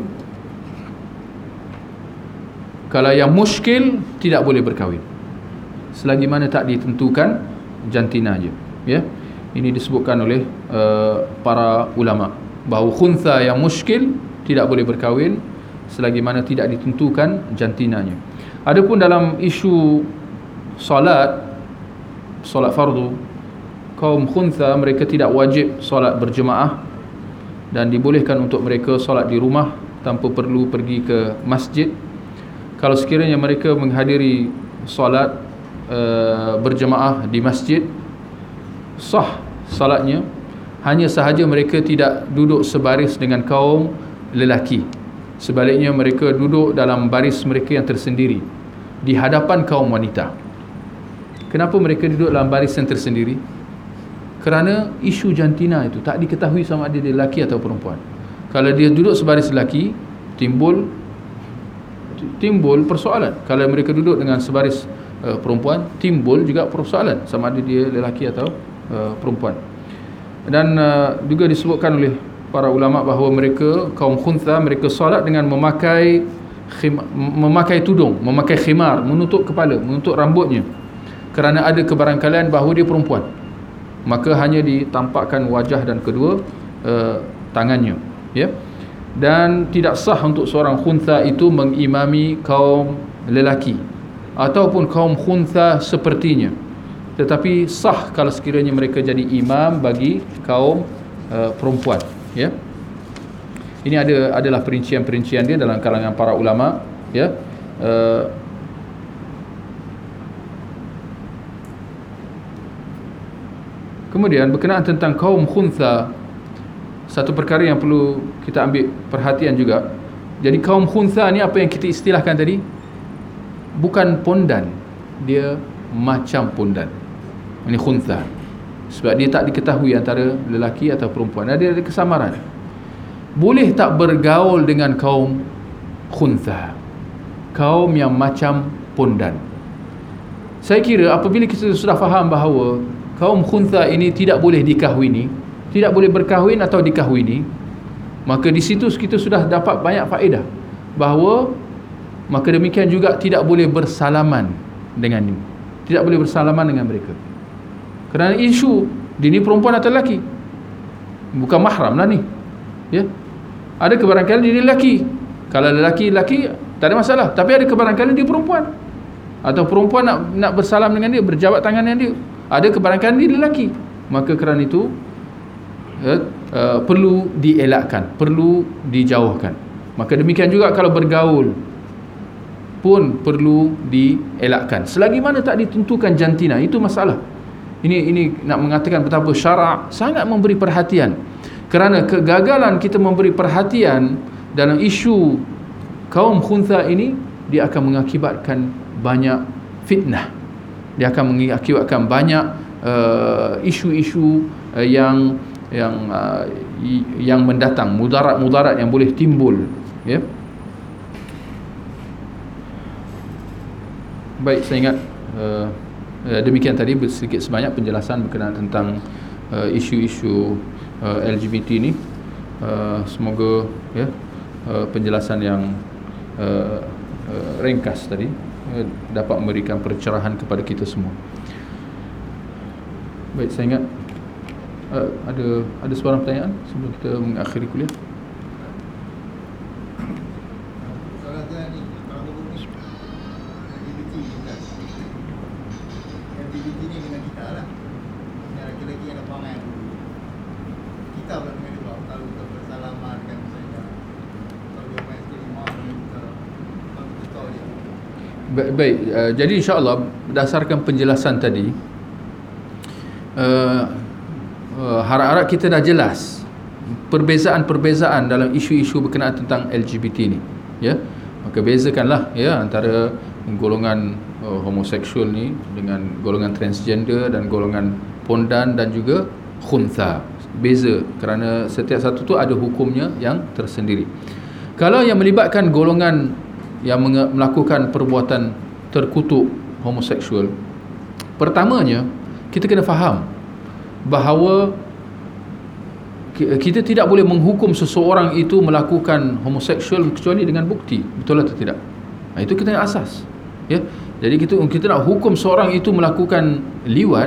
Speaker 1: Kalau yang muskil, tidak boleh berkahwin selagi mana tak ditentukan jantinanya, ya. Ini disebutkan oleh uh, para ulama bahawa khuntha yang muskil tidak boleh berkahwin selagi mana tidak ditentukan jantinanya. Adapun dalam isu solat, solat fardu, kaum khuntha mereka tidak wajib solat berjemaah dan dibolehkan untuk mereka solat di rumah tanpa perlu pergi ke masjid. Kalau sekiranya mereka menghadiri solat uh, berjemaah di masjid, sah salatnya, hanya sahaja mereka tidak duduk sebaris dengan kaum lelaki. Sebaliknya mereka duduk dalam baris mereka yang tersendiri di hadapan kaum wanita. Kenapa mereka duduk dalam baris yang tersendiri? Kerana isu jantina itu tak diketahui sama ada dia lelaki atau perempuan. Kalau dia duduk sebaris lelaki, timbul timbul persoalan. Kalau mereka duduk dengan sebaris uh, perempuan, timbul juga persoalan sama ada dia lelaki atau uh, perempuan. Dan uh, juga disebutkan oleh para ulama bahawa mereka kaum khuntha mereka solat dengan memakai khimar, memakai tudung, memakai khimar, menutup kepala, menutup rambutnya, kerana ada kebarangkalian bahawa dia perempuan. Maka hanya ditampakkan wajah dan kedua uh, tangannya, ya. Dan tidak sah untuk seorang khuntha itu mengimami kaum lelaki ataupun kaum khuntha sepertinya. tetapi sah kalau sekiranya mereka jadi imam bagi kaum uh, perempuan, ya. Ini ada adalah perincian-perincian dia dalam kalangan para ulama, ya. Uh, kemudian berkenaan tentang kaum khuntha, satu perkara yang perlu kita ambil perhatian juga. Jadi kaum khuntha ni apa yang kita istilahkan tadi, bukan pondan, dia macam pondan. Ini khuntha. Sebab dia tak diketahui antara lelaki atau perempuan. Ada ada kesamaran. Boleh tak bergaul dengan kaum khuntha, kaum yang macam pondan? Saya kira apabila kita sudah faham bahawa kaum khuntha ini tidak boleh dikahwini, tidak boleh berkahwin atau dikahwini, maka di situ kita sudah dapat banyak faedah bahawa maka demikian juga tidak boleh bersalaman dengan ini, tidak boleh bersalaman dengan mereka, kerana isu dia ni perempuan atau lelaki, bukan mahram lah ni, ya. Ada kebarangkali dia lelaki, kalau lelaki-lelaki tak ada masalah, tapi ada kebarangkali dia perempuan, atau perempuan nak nak bersalam dengan dia, berjabat tangan dengan dia, ada kebarangkali dia lelaki, maka kerana itu ya, uh, perlu dielakkan, perlu dijauhkan. Maka demikian juga kalau bergaul pun perlu dielakkan, selagi mana tak ditentukan jantina. Itu masalah. Ini ini nak mengatakan betapa syarak sangat memberi perhatian, kerana kegagalan kita memberi perhatian dalam isu kaum khuntha ini, dia akan mengakibatkan banyak fitnah, dia akan mengakibatkan banyak uh, isu-isu uh, yang yang uh, yang mendatang, mudarat-mudarat yang boleh timbul, ya. Baik, saya ingat uh, demikian tadi sedikit sebanyak penjelasan berkenaan tentang uh, isu-isu uh, L G B T ni. Uh, semoga ya uh, penjelasan yang uh, uh, ringkas tadi uh, dapat memberikan pencerahan kepada kita semua. Baik, saya ingat uh, ada ada sebarang pertanyaan sebelum kita mengakhiri kuliah. Baik, uh, jadi insya-Allah berdasarkan penjelasan tadi, uh, uh, harap-harap kita dah jelas perbezaan-perbezaan dalam isu-isu berkenaan tentang L G B T ni, ya. Maka bezakanlah ya antara golongan uh, homoseksual ni dengan golongan transgender dan golongan pondan dan juga khuntha. Beza kerana setiap satu tu ada hukumnya yang tersendiri. Kalau yang melibatkan golongan yang melakukan perbuatan terkutuk homoseksual, pertamanya kita kena faham bahawa kita tidak boleh menghukum seseorang itu melakukan homoseksual kecuali dengan bukti, betul atau tidak. Nah, itu kita yang asas, ya. Jadi kita kita nak hukum seorang itu melakukan liwat,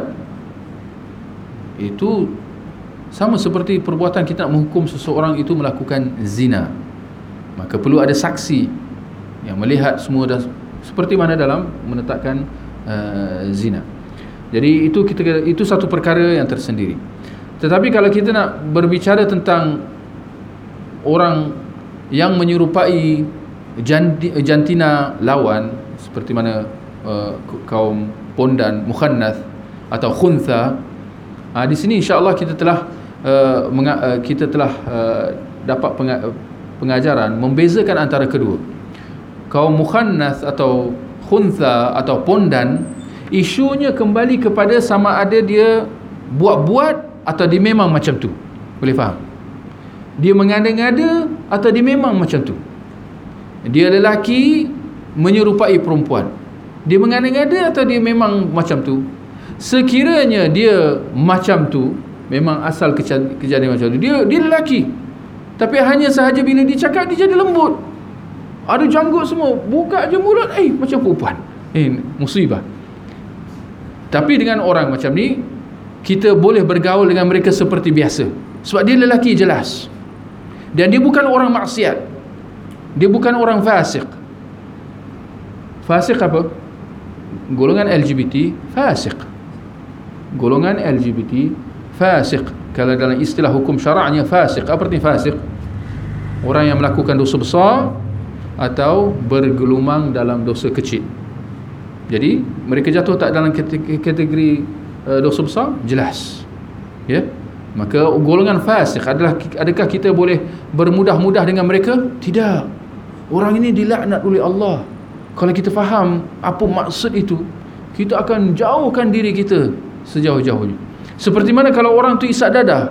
Speaker 1: itu sama seperti perbuatan kita nak menghukum seseorang itu melakukan zina. Maka perlu ada saksi yang melihat semua dah seperti mana dalam menetapkan uh, zina. Jadi itu kita itu satu perkara yang tersendiri. Tetapi kalau kita nak berbicara tentang orang yang menyerupai janti, jantina lawan seperti mana uh, kaum pondan, mukhannath atau khuntha, uh, di sini insya-Allah kita telah uh, menga- uh, kita telah uh, dapat penga- pengajaran membezakan antara kedua. Kaum mukhannath atau khuntha atau pondan, isunya kembali kepada sama ada dia buat-buat atau dia memang macam tu. Boleh faham? Dia mengada-ngada atau dia memang macam tu. Dia lelaki menyerupai perempuan, dia mengada-ngada atau dia memang macam tu. Sekiranya dia macam tu, memang asal kejadian macam tu, dia dia lelaki, tapi hanya sahaja bila dia cakap dia jadi lembut, ada janggut semua, buka je mulut, eh macam perempuan. Eh, musibah. Tapi dengan orang macam ni, kita boleh bergaul dengan mereka seperti biasa, sebab dia lelaki jelas, dan dia bukan orang maksiat, dia bukan orang fasik. Fasik apa? Golongan L G B T fasik, golongan L G B T fasik. Kalau dalam istilah hukum syaraknya fasik, apa arti fasik? Orang yang melakukan dosa besar atau bergelumang dalam dosa kecil. Jadi mereka jatuh tak dalam kategori, kategori uh, dosa besar? Jelas. Ya. Maka golongan fasik adalah, adakah kita boleh bermudah-mudah dengan mereka? Tidak. Orang ini dilaknat oleh Allah. Kalau kita faham apa maksud itu, kita akan jauhkan diri kita sejauh-jauhnya. Seperti mana kalau orang tu isap dadah,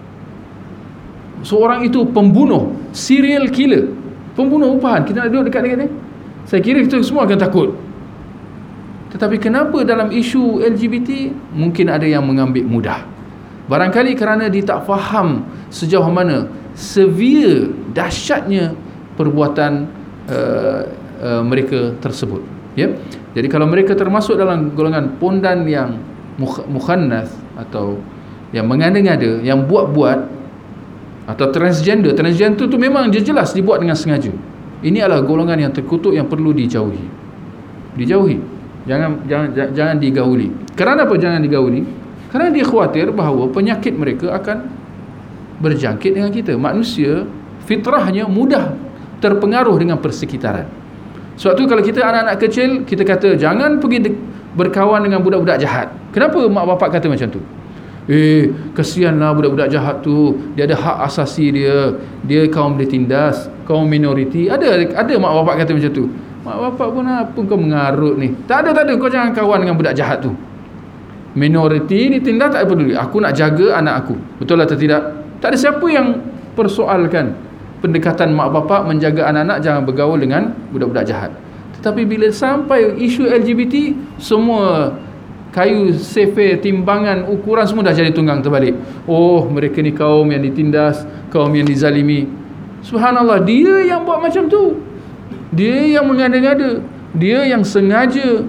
Speaker 1: seorang itu pembunuh, serial killer, pembunuh upahan, kita nak duduk dekat dengan dia? Saya kira kita semua akan takut. Tetapi kenapa dalam isu L G B T mungkin ada yang mengambil mudah? Barangkali kerana dia tak faham sejauh mana severe, dahsyatnya perbuatan uh, uh, mereka tersebut. Ya? Jadi kalau mereka termasuk dalam golongan pondan yang mukhannas atau yang mengada-ngada, yang buat-buat, atau transgender, transgender tu memang dia jelas dibuat dengan sengaja. Ini adalah golongan yang terkutuk yang perlu dijauhi. Dijauhi. Jangan jangan jangan digauli. Kerana apa jangan digauli? Kerana dia khawatir bahawa penyakit mereka akan berjangkit dengan kita. Manusia fitrahnya mudah terpengaruh dengan persekitaran. Sebab tu kalau kita anak-anak kecil, kita kata jangan pergi de- berkawan dengan budak-budak jahat. Kenapa mak bapak kata macam tu? Eh, kesianlah budak-budak jahat tu, dia ada hak asasi dia, dia kaum ditindas, kaum minoriti. Ada ada mak bapak kata macam tu. Mak bapak pun apa kau mengarut ni? Tak ada, tak ada, kau jangan kawan dengan budak jahat tu. Minoriti ditindas tak peduli. Aku nak jaga anak aku. Betul atau tidak? Tak ada siapa yang persoalkan pendekatan mak bapak menjaga anak-anak jangan bergaul dengan budak-budak jahat. Tetapi bila sampai isu L G B T, semua kayu, sefer, timbangan, ukuran semua dah jadi tunggang terbalik. Oh, mereka ni kaum yang ditindas, kaum yang dizalimi. Subhanallah, dia yang buat macam tu. Dia yang mengada-ngada. Dia yang sengaja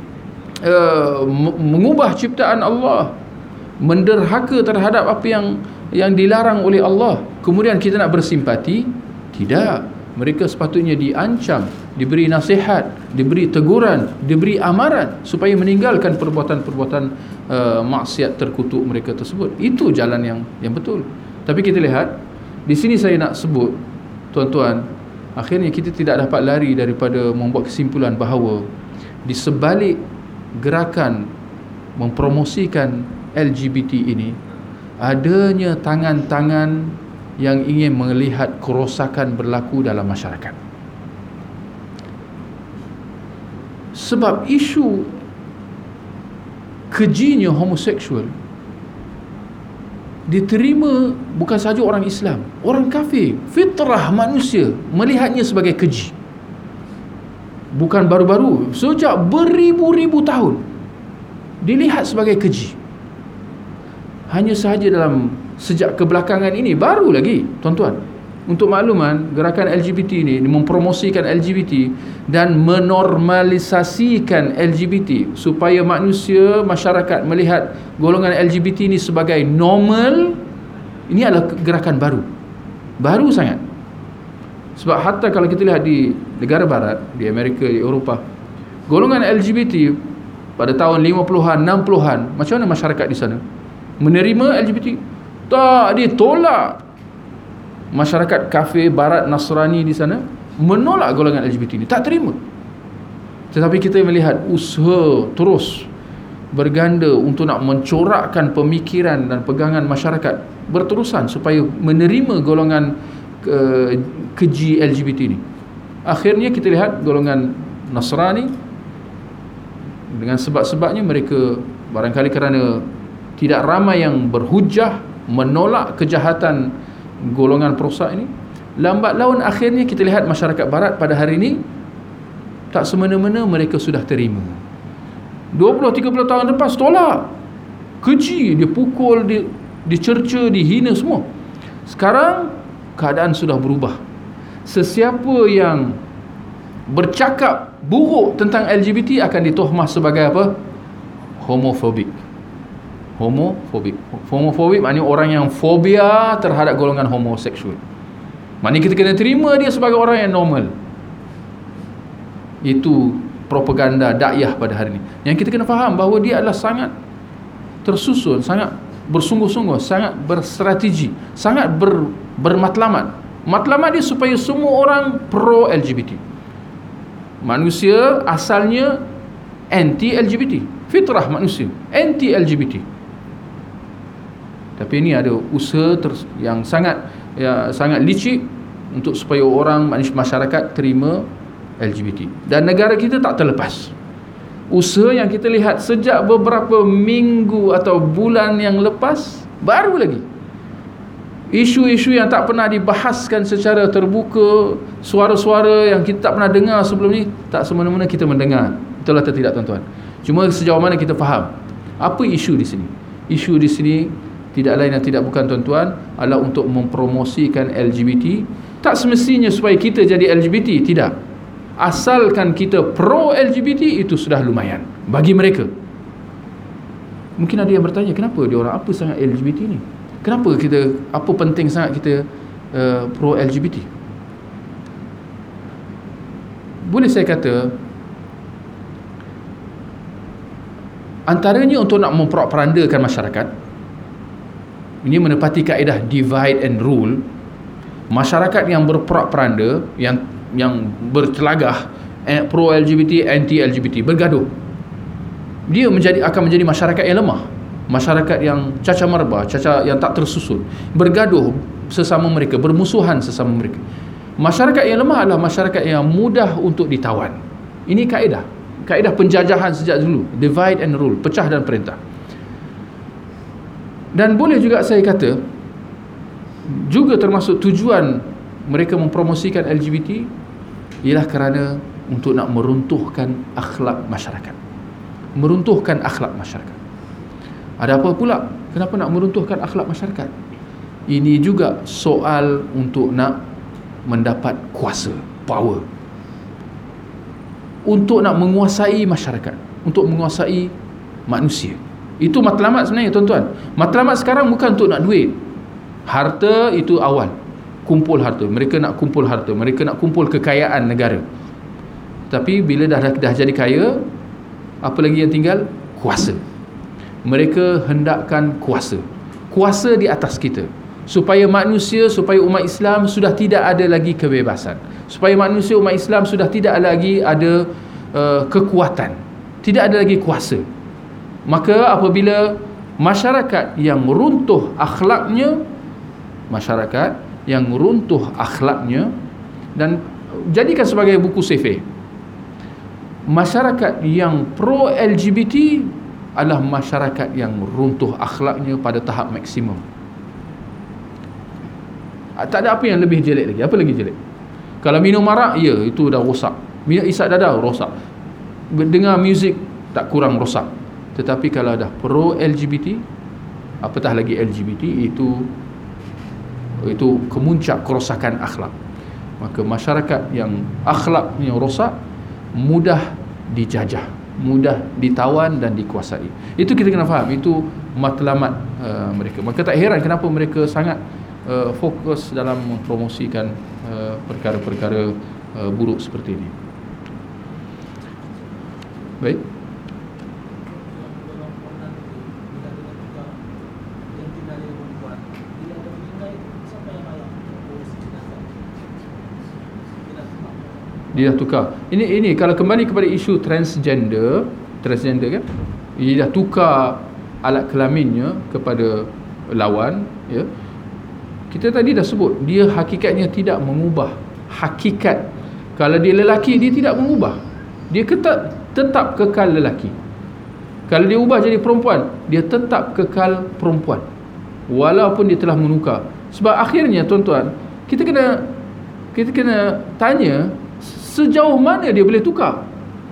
Speaker 1: uh, mengubah ciptaan Allah, menderhaka terhadap apa yang yang dilarang oleh Allah. Kemudian kita nak bersimpati? Tidak. Mereka sepatutnya diancam, diberi nasihat, diberi teguran, diberi amaran supaya meninggalkan perbuatan-perbuatan uh, maksiat terkutuk mereka tersebut. Itu jalan yang yang betul. Tapi kita lihat di sini, saya nak sebut tuan-tuan, akhirnya kita tidak dapat lari daripada membuat kesimpulan bahawa di sebalik gerakan mempromosikan L G B T ini adanya tangan-tangan yang ingin melihat kerosakan berlaku dalam masyarakat. Sebab isu kejinya homoseksual diterima bukan sahaja orang Islam, orang kafir. Fitrah manusia melihatnya sebagai keji. Bukan baru-baru, sejak beribu-ribu tahun dilihat sebagai keji. Hanya sahaja dalam sejak kebelakangan ini, baru lagi tuan-tuan, untuk makluman, gerakan L G B T ini mempromosikan L G B T dan menormalisasikan L G B T supaya manusia, masyarakat melihat golongan L G B T ini sebagai normal. Ini adalah gerakan baru, baru sangat. Sebab hatta kalau kita lihat di negara barat, di Amerika, di Eropah, golongan L G B T pada tahun lima puluhan, enam puluhan, macam mana masyarakat di sana menerima L G B T? Tak, dia tolak. Masyarakat kafir barat Nasrani di sana menolak golongan L G B T ini, tak terima. Tetapi kita melihat usaha terus berganda untuk nak mencorakkan pemikiran dan pegangan masyarakat berterusan supaya menerima golongan ke, keji L G B T ini. Akhirnya kita lihat golongan Nasrani dengan sebab-sebabnya, mereka barangkali kerana tidak ramai yang berhujah menolak kejahatan golongan perosak ini, lambat laun akhirnya kita lihat masyarakat barat pada hari ini tak semena-mena mereka sudah terima. dua puluh tiga puluh tahun lepas tolak, keji, dia pukul, dia dicerca, dihina semua. Sekarang keadaan sudah berubah. Sesiapa yang bercakap buruk tentang L G B T akan ditohmah sebagai apa? Homofobik. Homofobik. Homofobik maknanya orang yang fobia terhadap golongan homoseksual. Maknanya kita kena terima dia sebagai orang yang normal. Itu propaganda dakwah pada hari ini. Yang kita kena faham bahawa dia adalah sangat tersusun, sangat bersungguh-sungguh, sangat berstrategi, sangat ber, bermatlamat. Matlamat dia supaya semua orang pro L G B T. Manusia asalnya anti-L G B T, fitrah manusia anti-L G B T. Tapi ini ada usaha ter- yang sangat ya, sangat licik untuk supaya orang, masyarakat terima L G B T. Dan negara kita tak terlepas. Usaha yang kita lihat sejak beberapa minggu atau bulan yang lepas, baru lagi isu-isu yang tak pernah dibahaskan secara terbuka, suara-suara yang kita tak pernah dengar sebelum ni, tak semena-mena kita mendengar. Itulah atau tidak tuan-tuan? Cuma sejauh mana kita faham apa isu di sini? Isu di sini tidak lain dan tidak bukan tuan-tuan, adalah untuk mempromosikan L G B T. Tak semestinya supaya kita jadi L G B T, tidak. Asalkan kita pro L G B T, itu sudah lumayan bagi mereka. Mungkin ada yang bertanya, kenapa dia orang apa sangat L G B T ni? Kenapa kita, apa penting sangat kita uh, pro L G B T? Boleh saya kata, antaranya untuk nak memperandakan masyarakat. Ini menepati kaedah divide and rule. Masyarakat yang berperak-peranda, yang yang bercelagah eh, pro L G B T, anti L G B T, bergaduh, dia menjadi akan menjadi masyarakat yang lemah, masyarakat yang caca marba, caca yang tak tersusun, bergaduh sesama mereka, bermusuhan sesama mereka. Masyarakat yang lemah adalah masyarakat yang mudah untuk ditawan. Ini kaedah kaedah penjajahan sejak dulu, divide and rule, pecah dan perintah. Dan boleh juga saya kata, juga termasuk tujuan mereka mempromosikan L G B T ialah kerana untuk nak meruntuhkan akhlak masyarakat. Meruntuhkan akhlak masyarakat. Ada apa pula? Kenapa nak meruntuhkan akhlak masyarakat? Ini juga soal untuk nak mendapat kuasa, power. Untuk nak menguasai masyarakat, untuk menguasai manusia. Itu matlamat sebenarnya tuan-tuan. Matlamat sekarang bukan untuk nak duit. Harta itu awal. Kumpul harta. Mereka nak kumpul harta. Mereka nak kumpul kekayaan negara. Tapi bila dah, dah, dah jadi kaya, apa lagi yang tinggal? Kuasa. Mereka hendakkan kuasa. Kuasa di atas kita. Supaya manusia, supaya umat Islam sudah tidak ada lagi kebebasan. Supaya manusia, umat Islam sudah tidak lagi ada uh, kekuatan. Tidak ada lagi kuasa. Maka apabila masyarakat yang runtuh akhlaknya, masyarakat yang runtuh akhlaknya, dan jadikan sebagai buku survey, masyarakat yang pro L G B T adalah masyarakat yang runtuh akhlaknya pada tahap maksimum. Tak ada apa yang lebih jelek lagi. Apa lagi jelek? Kalau minum arak, ya, itu dah rosak. Minum isap dada, rosak. Dengar muzik, tak kurang rosak. Tetapi kalau dah pro L G B T, apatah lagi L G B T, itu itu kemuncak kerosakan akhlak. Maka masyarakat yang akhlaknya rosak mudah dijajah, mudah ditawan dan dikuasai. Itu kita kena faham. Itu matlamat uh, mereka. Maka tak heran kenapa mereka sangat uh, fokus dalam mempromosikan uh, perkara-perkara uh, buruk seperti ini. Baik. Dia dah tukar. Ini ini kalau kembali kepada isu transgender, transgender kan? Dia dah tukar alat kelaminnya kepada lawan, ya. Kita tadi dah sebut, dia hakikatnya tidak mengubah hakikat. Kalau dia lelaki, dia tidak mengubah. Dia tetap tetap kekal lelaki. Kalau dia ubah jadi perempuan, dia tetap kekal perempuan. Walaupun dia telah menukar. Sebab akhirnya tuan-tuan, kita kena kita kena tanya sejauh mana dia boleh tukar.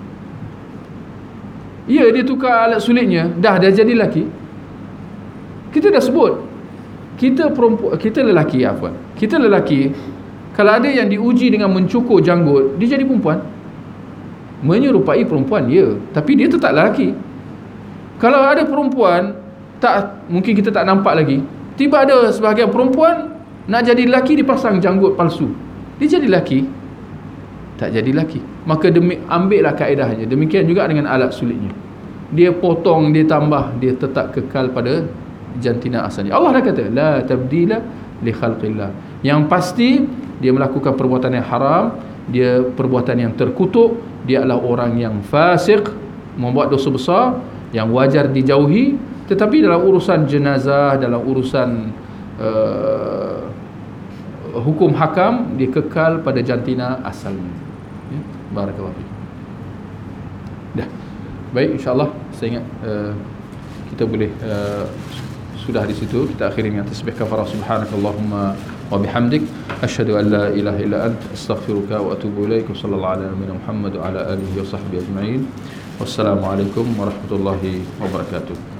Speaker 1: Ya, dia tukar alat sulitnya, dah dah jadi lelaki. Kita dah sebut, kita perempuan, kita lelaki apa? Kita lelaki, kalau ada yang diuji dengan mencukur janggut, dia jadi perempuan. Menyerupai perempuan, ya, tapi dia tetap lelaki. Kalau ada perempuan, tak mungkin kita tak nampak lagi, tiba ada sebahagian perempuan nak jadi lelaki, dipasang janggut palsu, dia jadi lelaki, tak jadi lelaki. Maka demi, ambillah kaedahnya. Demikian juga dengan alat sulitnya. dia potong, dia tambah, dia tetap kekal pada jantina asalnya. Allah dah kata la tabdila li khalqillah. Yang pasti dia melakukan perbuatan yang haram, dia perbuatan yang terkutuk, dia adalah orang yang fasik, membuat dosa besar yang wajar dijauhi. Tetapi dalam urusan jenazah, dalam urusan uh, hukum hakam, dia kekal pada jantina asalnya. Ya? Barakallahu fiik. Dah. Baik, insya-Allah saya ingat uh, kita boleh uh, sudah di situ. Kita akhiri dengan tasbih kafarah. Subhanakallahumma wa bihamdik asyhadu an la ilaha illa anta astaghfiruka wa atubu ilaik. Sallallahu ala nabiyyina Muhammad wa ala alihi wa sahbihi ajma'in. Wassalamualaikum warahmatullahi wabarakatuh.